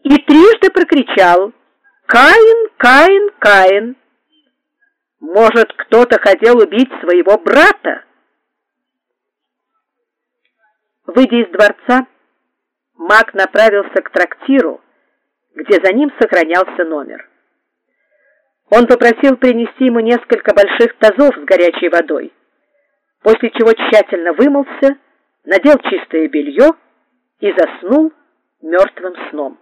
и трижды прокричал: «Каин, Каин, Каин!» Может, кто-то хотел убить своего брата? Выйдя из дворца, маг направился к трактиру, где за ним сохранялся номер. Он попросил принести ему несколько больших тазов с горячей водой, после чего тщательно вымылся, надел чистое белье и заснул мертвым сном.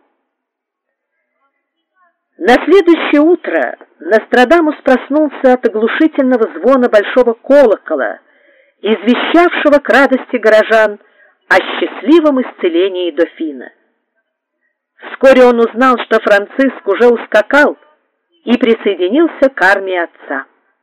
На следующее утро Нострадамус проснулся от оглушительного звона большого колокола, извещавшего к радости горожан о счастливом исцелении дофина. Вскоре он узнал, что Франциск уже ускакал и присоединился к армии отца.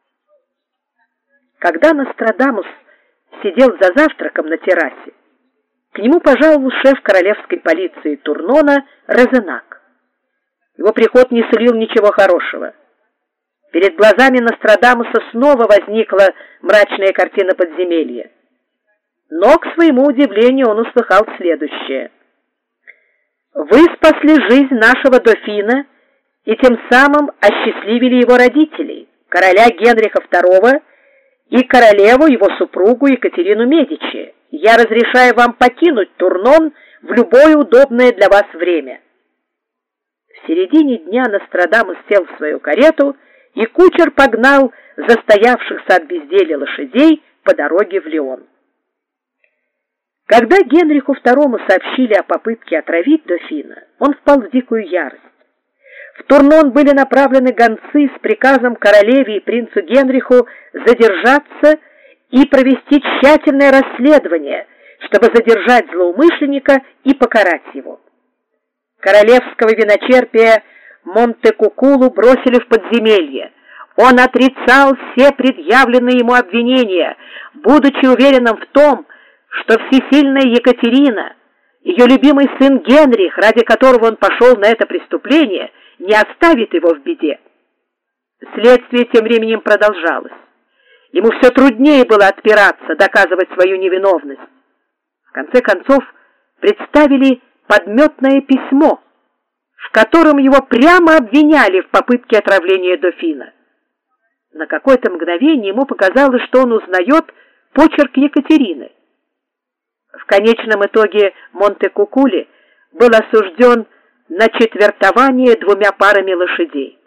Когда Нострадамус сидел за завтраком на террасе, к нему пожаловал шеф королевской полиции Турнона Розенак. Его приход не сулил ничего хорошего. Перед глазами Нострадамуса снова возникла мрачная картина подземелья. Но, к своему удивлению, он услыхал следующее: «Вы спасли жизнь нашего дофина и тем самым осчастливили его родителей, короля Генриха II и королеву, его супругу Екатерину Медичи. Я разрешаю вам покинуть Турнон в любое удобное для вас время». В середине дня Нострадамус сел в свою карету, и кучер погнал застоявшихся от безделья лошадей по дороге в Лион. Когда Генриху II сообщили о попытке отравить дофина, он впал в дикую ярость. В Турнон были направлены гонцы с приказом королеве и принцу Генриху задержаться и провести тщательное расследование, чтобы задержать злоумышленника и покарать его. Королевского виночерпия Монтекукулу бросили в подземелье. Он отрицал все предъявленные ему обвинения, будучи уверенным в том, что всесильная Екатерина, ее любимый сын Генрих, ради которого он пошел на это преступление, не оставит его в беде. Следствие тем временем продолжалось. Ему все труднее было отпираться, доказывать свою невиновность. В конце концов, представили подметное письмо, в котором его прямо обвиняли в попытке отравления дофина. На какое-то мгновение ему показалось, что он узнает почерк Екатерины. В конечном итоге Монтекукуле был осужден на четвертование 2 парами лошадей.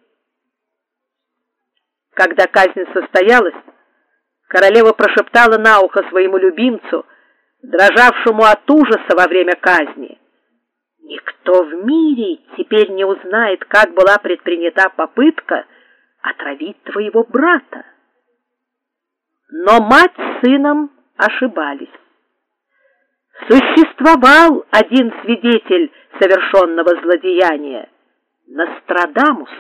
Когда казнь состоялась, королева прошептала на ухо своему любимцу, дрожавшему от ужаса во время казни: «Никто в мире теперь не узнает, как была предпринята попытка отравить твоего брата». Но мать с сыном ошибались. Существовал один свидетель совершенного злодеяния — Нострадамус.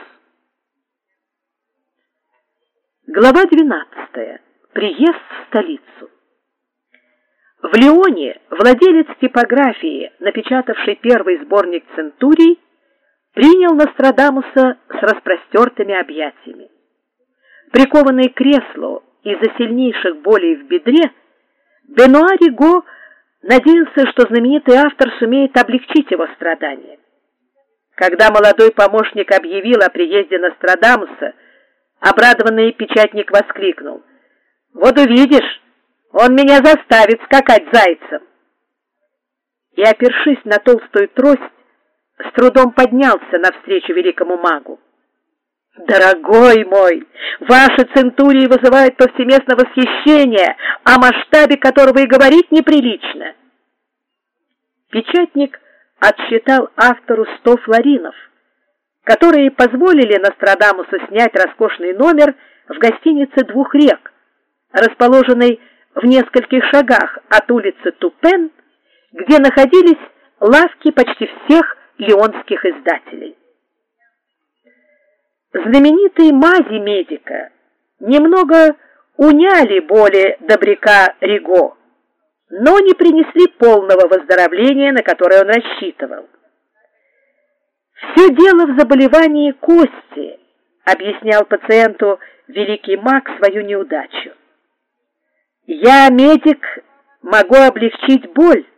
Глава 12. Приезд в столицу. В Лионе владелец типографии, напечатавший первый сборник «Центурий», принял Нострадамуса с распростертыми объятиями. Прикованный к креслу из-за сильнейших болей в бедре, Бенуа Риго надеялся, что знаменитый автор сумеет облегчить его страдания. Когда молодой помощник объявил о приезде Нострадамуса, обрадованный печатник воскликнул: «Вот увидишь, он меня заставит скакать зайцем!» И, опершись на толстую трость, с трудом поднялся навстречу великому магу. «Дорогой мой, ваши центурии вызывают повсеместное восхищение, о масштабе которого и говорить неприлично!» Печатник отсчитал автору 100 флоринов, которые позволили Нострадамусу снять роскошный номер в гостинице «Двух рек», расположенной в нескольких шагах от улицы Тупен, где находились лавки почти всех лионских издателей. Знаменитые мази медика немного уняли боли добряка Риго, но не принесли полного выздоровления, на которое он рассчитывал. «Все дело в заболевании кости», — объяснял пациенту великий маг свою неудачу. «Я, медик, могу облегчить боль,